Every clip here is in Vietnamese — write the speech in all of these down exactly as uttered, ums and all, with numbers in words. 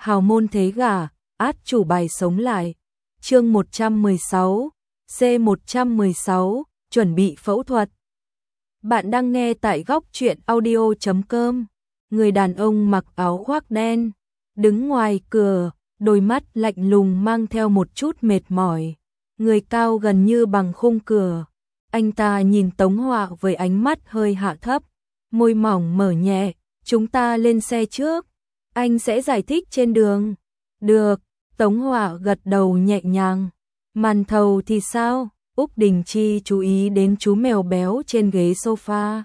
hào môn thế gả, át chủ bài sống lại. Chương một trăm mười sáu, C một trăm mười sáu, chuẩn bị phẫu thuật. Bạn đang nghe tại góc truyện audio chấm com. Người đàn ông mặc áo khoác đen, đứng ngoài cửa, đôi mắt lạnh lùng mang theo một chút mệt mỏi. Người cao gần như bằng khung cửa. Anh ta nhìn Tống Họa với ánh mắt hơi hạ thấp, môi mỏng mở nhẹ, chúng ta lên xe trước, anh sẽ giải thích trên đường. Được, Tống Họa gật đầu nhẹ nhàng. Màn thầu thì sao? Úc Đình Chi chú ý đến chú mèo béo trên ghế sofa.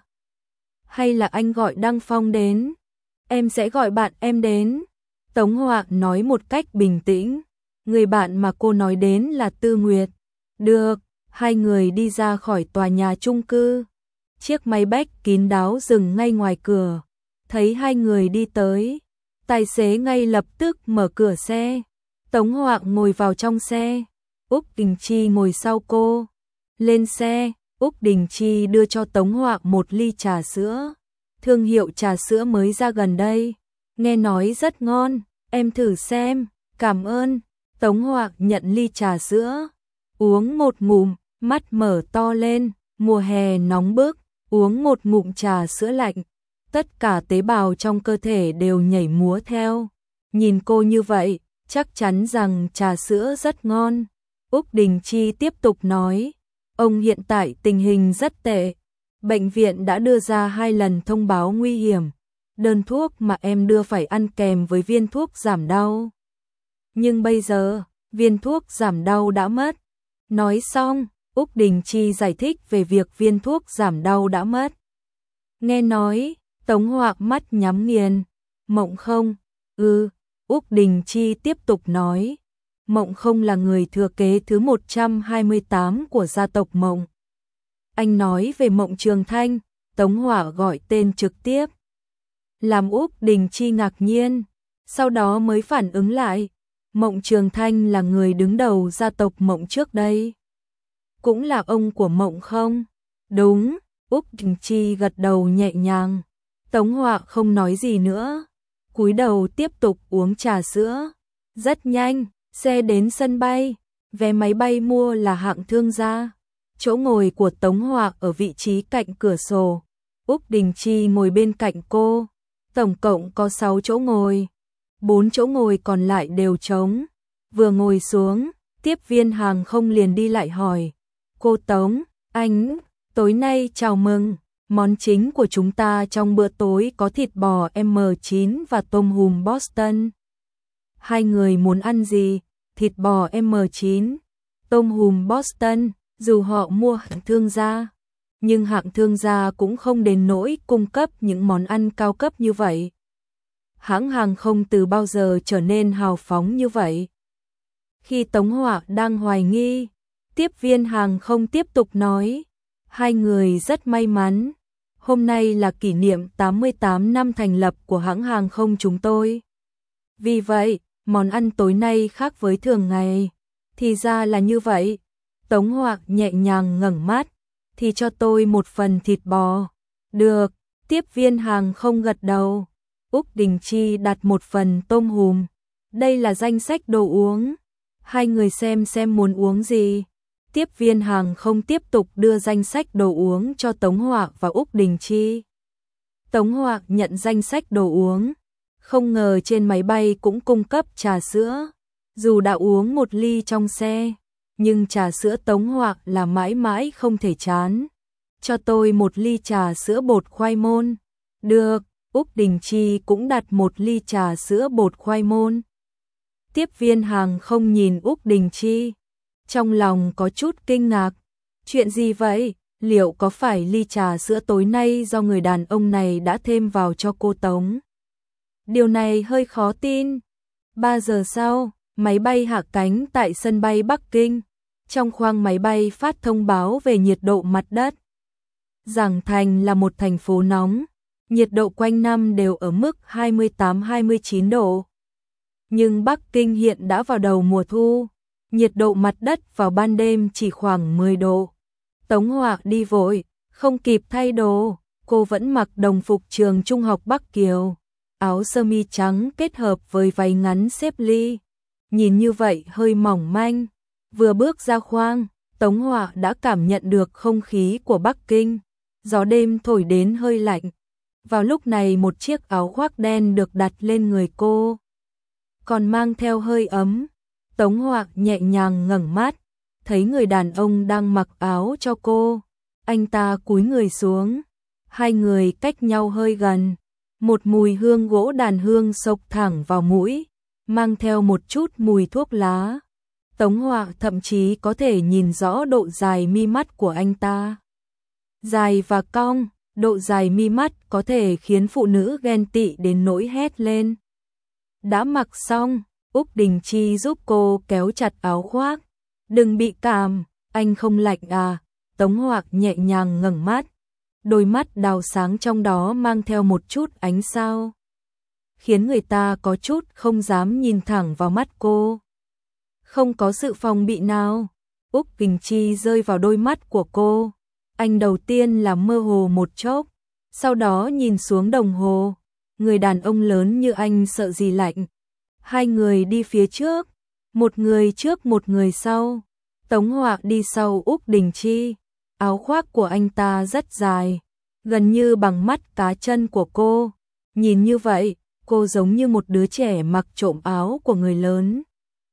Hay là anh gọi Đăng Phong đến? Em sẽ gọi bạn em đến. Tống Họa nói một cách bình tĩnh. Người bạn mà cô nói đến là Tư Nguyệt. Được, hai người đi ra khỏi tòa nhà chung cư. Chiếc máy bách kín đáo dừng ngay ngoài cửa. Thấy hai người đi tới, tài xế ngay lập tức mở cửa xe. Tống Họa ngồi vào trong xe. Úc Đình Chi ngồi sau cô. Lên xe, Úc Đình Chi đưa cho Tống Họa một ly trà sữa. Thương hiệu trà sữa mới ra gần đây. Nghe nói rất ngon, em thử xem, cảm ơn. Tống Họa nhận ly trà sữa. Uống một ngụm, mắt mở to lên, mùa hè nóng bức, uống một ngụm trà sữa lạnh. Tất cả tế bào trong cơ thể đều nhảy múa theo. Nhìn cô như vậy, chắc chắn rằng trà sữa rất ngon. Úc Đình Chi tiếp tục nói, ông hiện tại tình hình rất tệ. Bệnh viện đã đưa ra hai lần thông báo nguy hiểm. Đơn thuốc mà em đưa phải ăn kèm với viên thuốc giảm đau. Nhưng bây giờ, viên thuốc giảm đau đã mất. Nói xong, Úc Đình Chi giải thích về việc viên thuốc giảm đau đã mất. Nghe nói, Tống Họa mắt nhắm nghiền. Mộng Không? Ừ, Úc Đình Chi tiếp tục nói. Mộng Không là người thừa kế thứ một trăm hai mươi tám của gia tộc Mộng. Anh nói về Mộng Trường Thanh, Tống Họa gọi tên trực tiếp. Làm Úc Đình Chi ngạc nhiên, sau đó mới phản ứng lại. Mộng Trường Thanh là người đứng đầu gia tộc Mộng trước đây. Cũng là ông của Mộng không? Đúng, Úc Đình Chi gật đầu nhẹ nhàng. Tống Họa không nói gì nữa, cúi đầu tiếp tục uống trà sữa. Rất nhanh, xe đến sân bay, vé máy bay mua là hạng thương gia. Chỗ ngồi của Tống Họa ở vị trí cạnh cửa sổ. Úc Đình Chi ngồi bên cạnh cô. Tổng cộng có sáu chỗ ngồi. Bốn chỗ ngồi còn lại đều trống. Vừa ngồi xuống, tiếp viên hàng không liền đi lại hỏi. Cô Tống, anh, tối nay chào mừng. Món chính của chúng ta trong bữa tối có thịt bò M chín và tôm hùm Boston. Hai người muốn ăn gì? Thịt bò M chín, tôm hùm Boston, dù họ mua hạng thương gia. Nhưng hạng thương gia cũng không đến nỗi cung cấp những món ăn cao cấp như vậy. Hãng hàng không từ bao giờ trở nên hào phóng như vậy? Khi Tống Họa đang hoài nghi, tiếp viên hàng không tiếp tục nói. Hai người rất may mắn. Hôm nay là kỷ niệm tám mươi tám năm thành lập của hãng hàng không chúng tôi. Vì vậy, món ăn tối nay khác với thường ngày. Thì ra là như vậy. Tống Họa nhẹ nhàng ngẩng mắt. Thì cho tôi một phần thịt bò. Được, tiếp viên hàng không gật đầu. Úc Đình Chi đặt một phần tôm hùm. Đây là danh sách đồ uống. Hai người xem xem muốn uống gì. Tiếp viên hàng không tiếp tục đưa danh sách đồ uống cho Tống Họa và Úc Đình Chi. Tống Họa nhận danh sách đồ uống. Không ngờ trên máy bay cũng cung cấp trà sữa. Dù đã uống một ly trong xe, nhưng trà sữa Tống Họa là mãi mãi không thể chán. Cho tôi một ly trà sữa bột khoai môn. Được, Úc Đình Chi cũng đặt một ly trà sữa bột khoai môn. Tiếp viên hàng không nhìn Úc Đình Chi. Trong lòng có chút kinh ngạc. Chuyện gì vậy? Liệu có phải ly trà sữa tối nay do người đàn ông này đã thêm vào cho cô Tống? Điều này hơi khó tin. Ba giờ sau, máy bay hạ cánh tại sân bay Bắc Kinh. Trong khoang máy bay phát thông báo về nhiệt độ mặt đất. Giảng Thành là một thành phố nóng. Nhiệt độ quanh năm đều ở mức hai mươi tám hai mươi chín độ. Nhưng Bắc Kinh hiện đã vào đầu mùa thu. Nhiệt độ mặt đất vào ban đêm chỉ khoảng mười độ. Tống Họa đi vội, không kịp thay đồ. Cô vẫn mặc đồng phục trường trung học Bắc Kiều. áo sơ mi trắng kết hợp với váy ngắn xếp ly. Nhìn như vậy hơi mỏng manh. Vừa bước ra khoang, Tống Họa đã cảm nhận được không khí của Bắc Kinh. Gió đêm thổi đến hơi lạnh. Vào lúc này một chiếc áo khoác đen được đặt lên người cô, còn mang theo hơi ấm. Tống Họa nhẹ nhàng ngẩng mắt, thấy người đàn ông đang mặc áo cho cô. Anh ta cúi người xuống, hai người cách nhau hơi gần. Một mùi hương gỗ đàn hương xộc thẳng vào mũi, mang theo một chút mùi thuốc lá. Tống Họa thậm chí có thể nhìn rõ độ dài mi mắt của anh ta. Dài và cong, độ dài mi mắt có thể khiến phụ nữ ghen tị đến nỗi hét lên. Đã mặc xong, Úc Đình Chi giúp cô kéo chặt áo khoác. Đừng bị cảm, anh không lạnh à? Tống Họa nhẹ nhàng ngẩng mắt. Đôi mắt đào sáng trong đó mang theo một chút ánh sao, khiến người ta có chút không dám nhìn thẳng vào mắt cô. Không có sự phòng bị nào. Úc Đình Chi rơi vào đôi mắt của cô. Anh đầu tiên là mơ hồ một chốc, sau đó nhìn xuống đồng hồ. Người đàn ông lớn như anh sợ gì lạnh. Hai người đi phía trước, một người trước một người sau. Tống Họa đi sau Úc Đình Chi. Áo khoác của anh ta rất dài, gần như bằng mắt cá chân của cô. Nhìn như vậy, cô giống như một đứa trẻ mặc trộm áo của người lớn.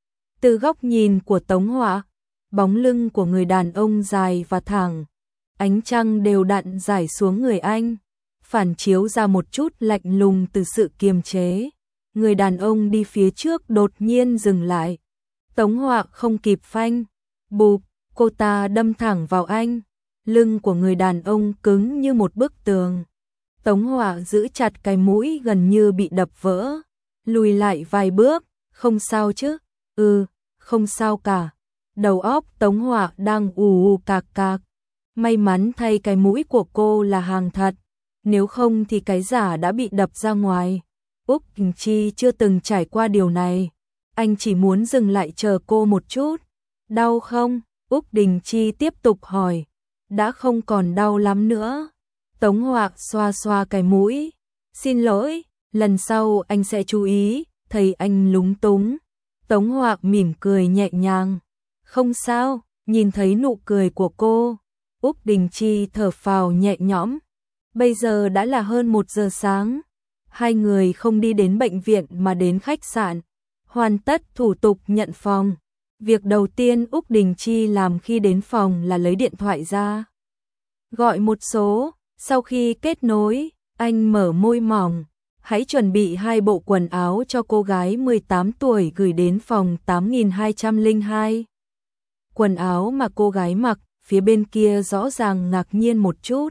Từ góc nhìn của Tống Họa, bóng lưng của người đàn ông dài và thẳng, ánh trăng đều đặn rải xuống người anh, phản chiếu ra một chút lạnh lùng từ sự kiềm chế. Người đàn ông đi phía trước đột nhiên dừng lại. Tống Họa không kịp phanh, bụp, cô ta đâm thẳng vào anh. Lưng của người đàn ông cứng như một bức tường. Tống Họa giữ chặt cái mũi gần như bị đập vỡ, lùi lại vài bước. Không sao chứ? Ừ, không sao cả. Đầu óc Tống Họa đang ù ù cạc cạc. May mắn thay cái mũi của cô là hàng thật, nếu không thì cái giả đã bị đập ra ngoài. Úc Đình Chi chưa từng trải qua điều này, anh chỉ muốn dừng lại chờ cô một chút. Đau không? Úc Đình Chi tiếp tục hỏi. Đã không còn đau lắm nữa. Tống Họa xoa xoa cái mũi. Xin lỗi, lần sau anh sẽ chú ý. Thấy anh lúng túng, Tống Họa mỉm cười nhẹ nhàng. Không sao. Nhìn thấy nụ cười của cô, Úc Đình Chi thở phào nhẹ nhõm. Bây giờ đã là hơn một giờ sáng. Hai người không đi đến bệnh viện mà đến khách sạn, hoàn tất thủ tục nhận phòng. Việc đầu tiên Úc Đình Chi làm khi đến phòng là lấy điện thoại ra, gọi một số. Sau khi kết nối, anh mở môi mỏng. Hãy chuẩn bị hai bộ quần áo cho cô gái mười tám tuổi gửi đến phòng tám nghìn hai trăm lẻ hai. Quần áo mà cô gái mặc, phía bên kia rõ ràng ngạc nhiên một chút.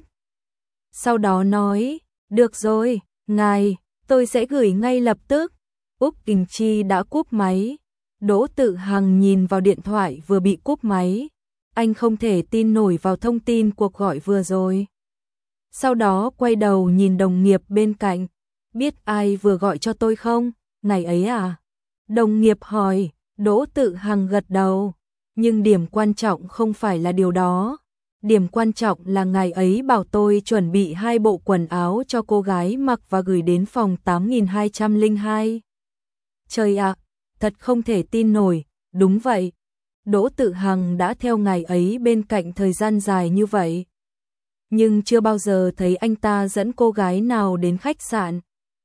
Sau đó nói, được rồi, ngài, tôi sẽ gửi ngay lập tức. Úc Đình Chi đã cúp máy. Đỗ Tự Hằng nhìn vào điện thoại vừa bị cúp máy. Anh không thể tin nổi vào thông tin cuộc gọi vừa rồi. Sau đó quay đầu nhìn đồng nghiệp bên cạnh. Biết ai vừa gọi cho tôi không? Ngày ấy à? Đồng nghiệp hỏi. Đỗ Tự Hằng gật đầu. Nhưng điểm quan trọng không phải là điều đó. Điểm quan trọng là ngày ấy bảo tôi chuẩn bị hai bộ quần áo cho cô gái mặc và gửi đến phòng tám nghìn hai trăm lẻ hai. Trời ạ, thật không thể tin nổi. Đúng vậy. Đỗ Tự Hằng đã theo ngày ấy bên cạnh thời gian dài như vậy, nhưng chưa bao giờ thấy anh ta dẫn cô gái nào đến khách sạn.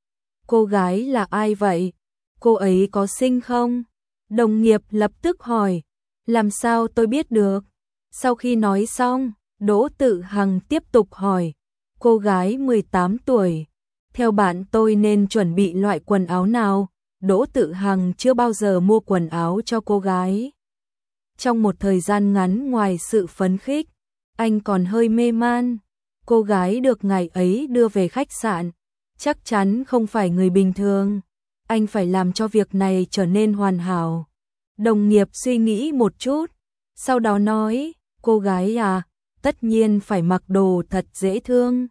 Cô gái là ai vậy? Cô ấy có xinh không? Đồng nghiệp lập tức hỏi. Làm sao tôi biết được? Sau khi nói xong, Đỗ Tự Hằng tiếp tục hỏi. Cô gái mười tám tuổi, theo bạn tôi nên chuẩn bị loại quần áo nào? Đỗ Tự Hằng chưa bao giờ mua quần áo cho cô gái. Trong một thời gian ngắn, ngoài sự phấn khích, anh còn hơi mê man. Cô gái được ngày ấy đưa về khách sạn chắc chắn không phải người bình thường. Anh phải làm cho việc này trở nên hoàn hảo. Đồng nghiệp suy nghĩ một chút, sau đó nói, cô gái à, tất nhiên phải mặc đồ thật dễ thương.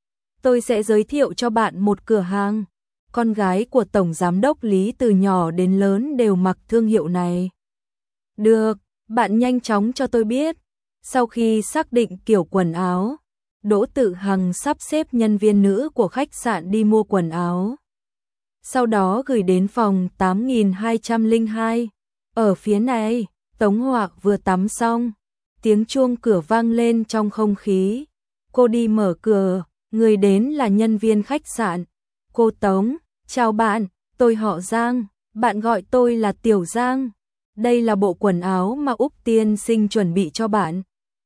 Tôi sẽ giới thiệu cho bạn một cửa hàng. Con gái của Tổng Giám đốc Lý từ nhỏ đến lớn đều mặc thương hiệu này. Được, bạn nhanh chóng cho tôi biết. Sau khi xác định kiểu quần áo, Đỗ Tự Hằng sắp xếp nhân viên nữ của khách sạn đi mua quần áo. sau đó gửi đến phòng tám nghìn hai trăm lẻ hai. Ở phía này, Tống Hoạc vừa tắm xong, tiếng chuông cửa vang lên trong không khí. Cô đi mở cửa, người đến là nhân viên khách sạn. Cô Tống, chào bạn, tôi họ Giang, bạn gọi tôi là Tiểu Giang. Đây là bộ quần áo mà Úc tiên sinh chuẩn bị cho bạn.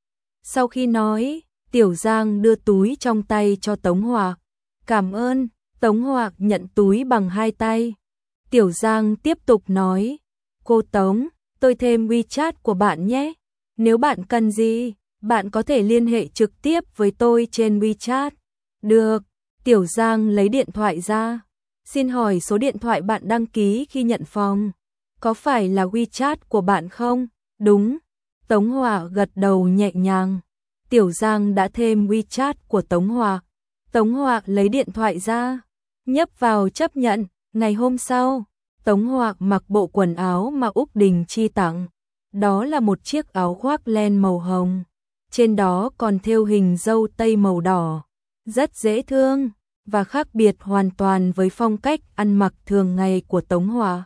Sau khi nói, Tiểu Giang đưa túi trong tay cho Tống Hoạc. Cảm ơn. Tống Hoạc nhận túi bằng hai tay. Tiểu Giang tiếp tục nói, cô Tống, tôi thêm WeChat của bạn nhé. Nếu bạn cần gì, bạn có thể liên hệ trực tiếp với tôi trên WeChat. Được. Tiểu Giang lấy điện thoại ra. Xin hỏi số điện thoại bạn đăng ký khi nhận phòng. Có phải là WeChat của bạn không? Đúng. Tống Hoạc gật đầu nhẹ nhàng. Tiểu Giang đã thêm WeChat của Tống Hoạc. Tống Hoạc lấy điện thoại ra, nhấp vào chấp nhận. Ngày hôm sau, Tống Hoạc mặc bộ quần áo mà Úc Đình Chi tặng. Đó là một chiếc áo khoác len màu hồng. Trên đó còn thêu hình dâu tây màu đỏ. Rất dễ thương và khác biệt hoàn toàn với phong cách ăn mặc thường ngày của Tống Hoạc.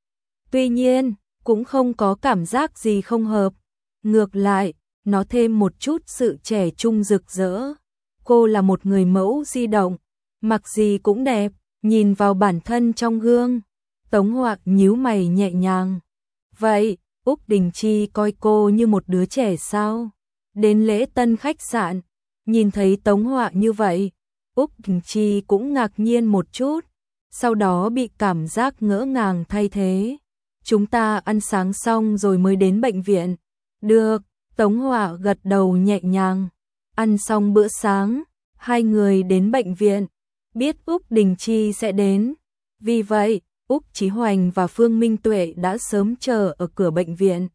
Tuy nhiên, cũng không có cảm giác gì không hợp. Ngược lại, nó thêm một chút sự trẻ trung rực rỡ. Cô là một người mẫu di động, mặc gì cũng đẹp, nhìn vào bản thân trong gương. Tống Hoạc nhíu mày nhẹ nhàng. Vậy, Úc Đình Chi coi cô như một đứa trẻ sao? Đến lễ tân khách sạn, nhìn thấy Tống Hoạc như vậy, Úc Đình Chi cũng ngạc nhiên một chút, sau đó bị cảm giác ngỡ ngàng thay thế. Chúng ta ăn sáng xong rồi mới đến bệnh viện. Được, Tống Hoạc gật đầu nhẹ nhàng. Ăn xong bữa sáng, hai người đến bệnh viện, biết Úc Đình Chi sẽ đến. Vì vậy, Úc Chí Hoành và Phương Minh Tuệ đã sớm chờ ở cửa bệnh viện.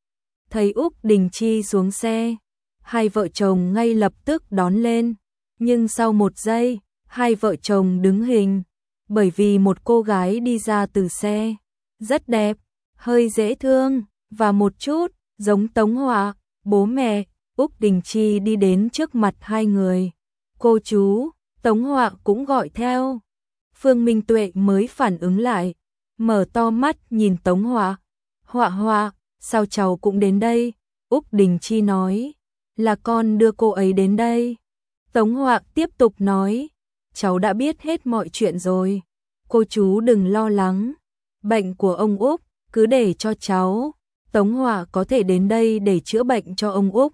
Thấy Úc Đình Chi xuống xe, hai vợ chồng ngay lập tức đón lên. Nhưng sau một giây, hai vợ chồng đứng hình, bởi vì một cô gái đi ra từ xe. Rất đẹp, hơi dễ thương, và một chút giống Tống Hoạc, bố mẹ. Úc Đình Chi đi đến trước mặt hai người. Cô chú, Tống Hoạc cũng gọi theo. Phương Minh Tuệ mới phản ứng lại, mở to mắt nhìn Tống Hoạc. Hoạc Hoạc, sao cháu cũng đến đây? Úc Đình Chi nói, là con đưa cô ấy đến đây. Tống Hoạc tiếp tục nói, cháu đã biết hết mọi chuyện rồi. Cô chú đừng lo lắng. Bệnh của ông Úc, cứ để cho cháu. Tống Hoạc có thể đến đây để chữa bệnh cho ông Úc.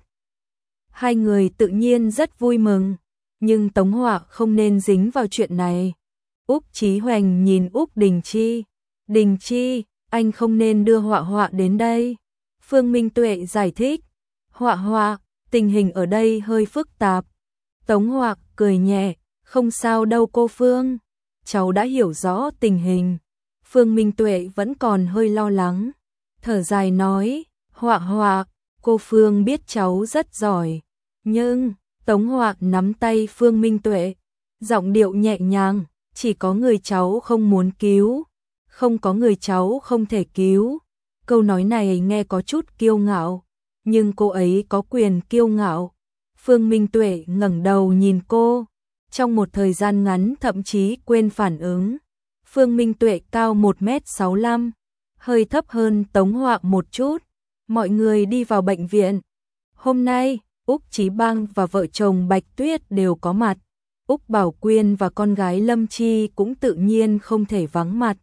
Hai người tự nhiên rất vui mừng, nhưng Tống Hoạc không nên dính vào chuyện này. Úc Chí Hoành nhìn Úc Đình Chi. Đình Chi, anh không nên đưa Hoạc Hoạc đến đây. Phương Minh Tuệ giải thích. Hoạc Hoạc, tình hình ở đây hơi phức tạp. Tống Hoạc cười nhẹ, không sao đâu cô Phương. Cháu đã hiểu rõ tình hình. Phương Minh Tuệ vẫn còn hơi lo lắng. Thở dài nói, Hoạc Hoạc, cô Phương biết cháu rất giỏi. Nhưng, Tống Hoạc nắm tay Phương Minh Tuệ, giọng điệu nhẹ nhàng, chỉ có người cháu không muốn cứu, không có người cháu không thể cứu. Câu nói này nghe có chút kiêu ngạo, nhưng cô ấy có quyền kiêu ngạo. Phương Minh Tuệ ngẩng đầu nhìn cô, trong một thời gian ngắn thậm chí quên phản ứng. Phương Minh Tuệ cao một mét sáu mươi lăm, hơi thấp hơn Tống Hoạc một chút. Mọi người đi vào bệnh viện. Hôm nay, Úc Chí Bang và vợ chồng Bạch Tuyết đều có mặt. Úc Bảo Quyên và con gái Lâm Chi cũng tự nhiên không thể vắng mặt.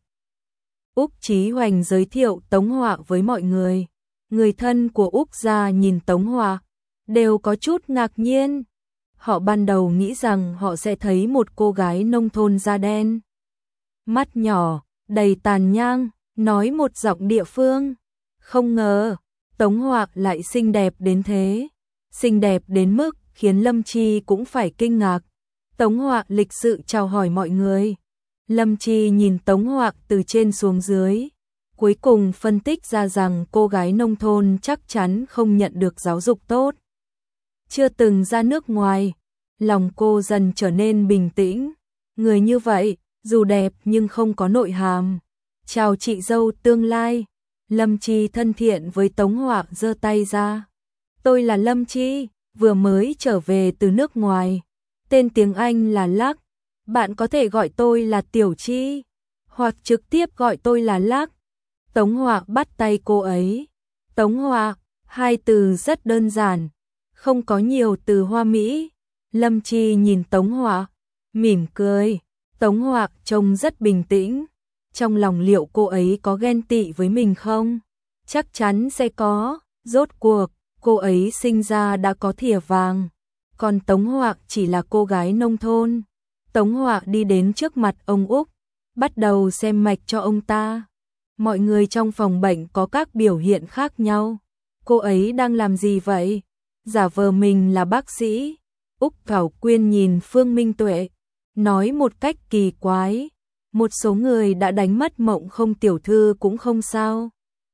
Úc Chí Hoành giới thiệu Tống Hoạc với mọi người. Người thân của Úc gia nhìn Tống Hoạc, đều có chút ngạc nhiên. Họ ban đầu nghĩ rằng họ sẽ thấy một cô gái nông thôn da đen, mắt nhỏ, đầy tàn nhang, nói một giọng địa phương. Không ngờ, Tống Hoạc lại xinh đẹp đến thế. Xinh đẹp đến mức khiến Lâm Chi cũng phải kinh ngạc. Tống Hoạc lịch sự chào hỏi mọi người. Lâm Chi nhìn Tống Hoạc từ trên xuống dưới, cuối cùng phân tích ra rằng cô gái nông thôn chắc chắn không nhận được giáo dục tốt. Chưa từng ra nước ngoài, lòng cô dần trở nên bình tĩnh. Người như vậy, dù đẹp nhưng không có nội hàm. Chào chị dâu tương lai. Lâm Chi thân thiện với Tống Hoạc giơ tay ra. Tôi là Lâm Chi, vừa mới trở về từ nước ngoài. Tên tiếng Anh là Lắc. Bạn có thể gọi tôi là Tiểu Chi. hoặc trực tiếp gọi tôi là Lác. Tống Họa bắt tay cô ấy. Tống Họa, hai từ rất đơn giản, không có nhiều từ hoa mỹ. Lâm Chi nhìn Tống Họa, mỉm cười. Tống Họa trông rất bình tĩnh. Trong lòng liệu cô ấy có ghen tị với mình không? Chắc chắn sẽ có, rốt cuộc, cô ấy sinh ra đã có thìa vàng. Còn Tống Họa chỉ là cô gái nông thôn. Tống Họa đi đến trước mặt ông Úc, bắt đầu xem mạch cho ông ta. Mọi người trong phòng bệnh có các biểu hiện khác nhau. Cô ấy đang làm gì vậy? Giả vờ mình là bác sĩ. Úc Thảo Quyên nhìn Phương Minh Tuệ, nói một cách kỳ quái. Một số người đã đánh mất Mộng Không tiểu thư cũng không sao.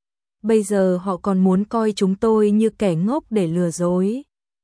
Bây giờ họ còn muốn coi chúng tôi như kẻ ngốc để lừa dối.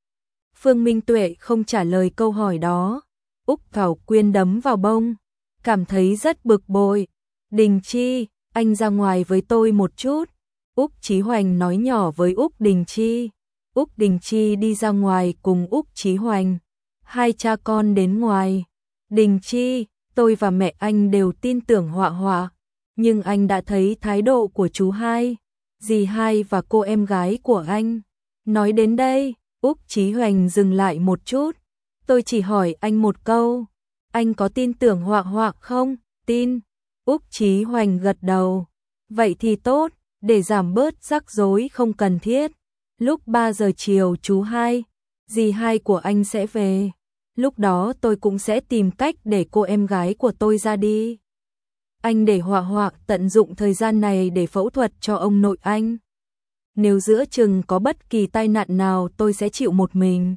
Phương Minh Tuệ không trả lời câu hỏi đó. Úc Thảo Quyên đấm vào bông, cảm thấy rất bực bội. Đình Chi, anh ra ngoài với tôi một chút. Úc Chí Hoành nói nhỏ với Úc Đình Chi. Úc Đình Chi đi ra ngoài cùng Úc Chí Hoành. Hai cha con đến ngoài. Đình Chi, tôi và mẹ anh đều tin tưởng Họa Họa, nhưng anh đã thấy thái độ của chú hai, dì hai và cô em gái của anh. Nói đến đây, Úc Chí Hoành dừng lại một chút. Tôi chỉ hỏi anh một câu, anh có tin tưởng Họa Họa không? Tin. Úc Chí Hoành gật đầu. Vậy thì tốt, để giảm bớt rắc rối không cần thiết. Lúc ba giờ chiều chú hai, dì hai của anh sẽ về. Lúc đó tôi cũng sẽ tìm cách để cô em gái của tôi ra đi. Anh để Họa Họa tận dụng thời gian này để phẫu thuật cho ông nội anh. Nếu giữa chừng có bất kỳ tai nạn nào tôi sẽ chịu một mình.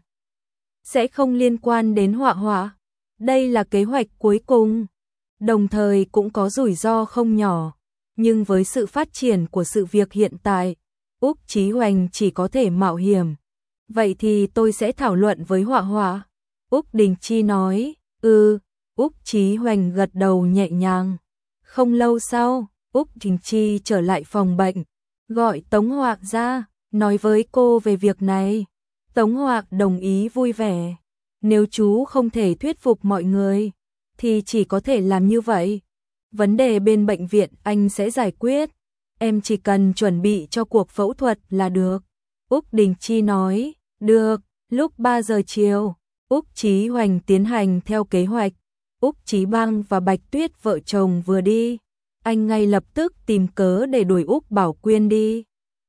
Sẽ không liên quan đến Họa Họa. Đây là kế hoạch cuối cùng. Đồng thời cũng có rủi ro không nhỏ. Nhưng với sự phát triển của sự việc hiện tại, Úc Chí Hoành chỉ có thể mạo hiểm. Vậy thì tôi sẽ thảo luận với Họa Họa. Úc Đình Chi nói. Ừ. Úc Chí Hoành gật đầu nhẹ nhàng. Không lâu sau, Úc Đình Chi trở lại phòng bệnh, gọi Tống Họa ra, nói với cô về việc này. Tống Họa đồng ý vui vẻ. Nếu chú không thể thuyết phục mọi người, thì chỉ có thể làm như vậy. Vấn đề bên bệnh viện anh sẽ giải quyết. Em chỉ cần chuẩn bị cho cuộc phẫu thuật là được. Úc Đình Chi nói. Được. Lúc ba giờ chiều, Úc Chí Hoành tiến hành theo kế hoạch. Úc Chí Băng và Bạch Tuyết vợ chồng vừa đi, anh ngay lập tức tìm cớ để đuổi Úc Bảo Quyên đi.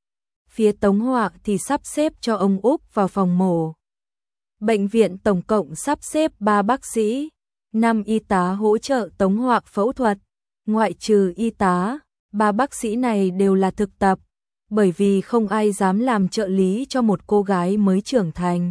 Phía Tống Họa thì sắp xếp cho ông Úc vào phòng mổ. Bệnh viện tổng cộng sắp xếp ba bác sĩ, năm y tá hỗ trợ Tống Họa phẫu thuật. Ngoại trừ y tá, ba bác sĩ này đều là thực tập, bởi vì không ai dám làm trợ lý cho một cô gái mới trưởng thành.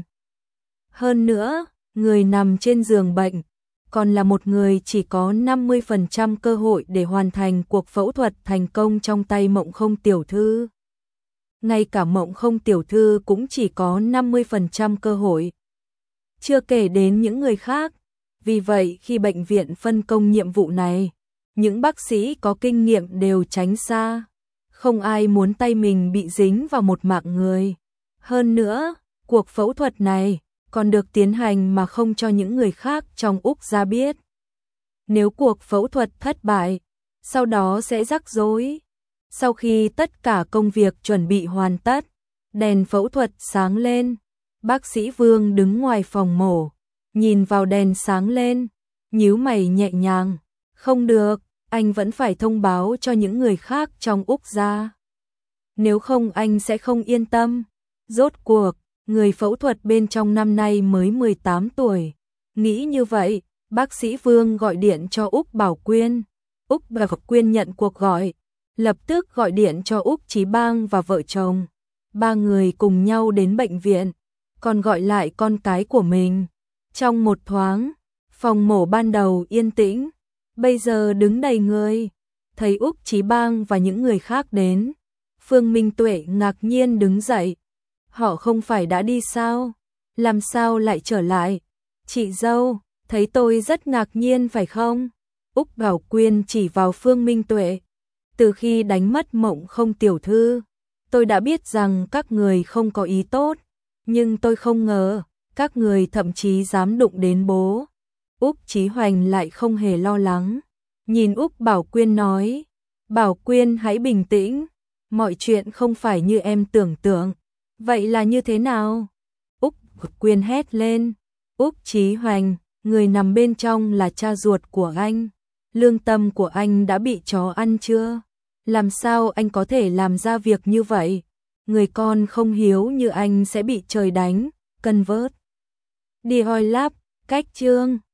Hơn nữa, người nằm trên giường bệnh còn là một người chỉ có năm mươi phần trăm cơ hội để hoàn thành cuộc phẫu thuật thành công trong tay Mộng Không tiểu thư. Ngay cả Mộng Không tiểu thư cũng chỉ có năm mươi phần trăm cơ hội. Chưa kể đến những người khác. Vì vậy khi bệnh viện phân công nhiệm vụ này, những bác sĩ có kinh nghiệm đều tránh xa. Không ai muốn tay mình bị dính vào một mạng người. Hơn nữa, cuộc phẫu thuật này còn được tiến hành mà không cho những người khác trong Úc gia biết. Nếu cuộc phẫu thuật thất bại, sau đó sẽ rắc rối. Sau khi tất cả công việc chuẩn bị hoàn tất, đèn phẫu thuật sáng lên. Bác sĩ Vương đứng ngoài phòng mổ, nhìn vào đèn sáng lên, nhíu mày nhẹ nhàng. Không được, anh vẫn phải thông báo cho những người khác trong Úc gia. Nếu không anh sẽ không yên tâm. Rốt cuộc, người phẫu thuật bên trong năm nay mới mười tám tuổi. Nghĩ như vậy, bác sĩ Vương gọi điện cho Úc Bảo Quyên. Úc Bảo Quyên nhận cuộc gọi, lập tức gọi điện cho Úc Chí Bang và vợ chồng. Ba người cùng nhau đến bệnh viện, còn gọi lại con cái của mình. Trong một thoáng, phòng mổ ban đầu yên tĩnh, bây giờ đứng đầy người. Thấy Úc Chí Bang và những người khác đến, Phương Minh Tuệ ngạc nhiên đứng dậy. Họ không phải đã đi sao? Làm sao lại trở lại? Chị dâu, thấy tôi rất ngạc nhiên phải không? Úc Bảo Quyên chỉ vào Phương Minh Tuệ. Từ khi đánh mất Mộng Không tiểu thư, tôi đã biết rằng các người không có ý tốt, nhưng tôi không ngờ các người thậm chí dám đụng đến bố. Úc Chí Hoành lại không hề lo lắng. nhìn Úc Bảo Quyên nói, Bảo Quyên hãy bình tĩnh, mọi chuyện không phải như em tưởng tượng. Vậy là như thế nào? Úc Quyên hét lên, Úc Chí Hoành, người nằm bên trong là cha ruột của anh. Lương tâm của anh đã bị chó ăn chưa? Làm sao anh có thể làm ra việc như vậy? Người con không hiếu như anh sẽ bị trời đánh, cân vớt. Đi hoi láp, cách chương.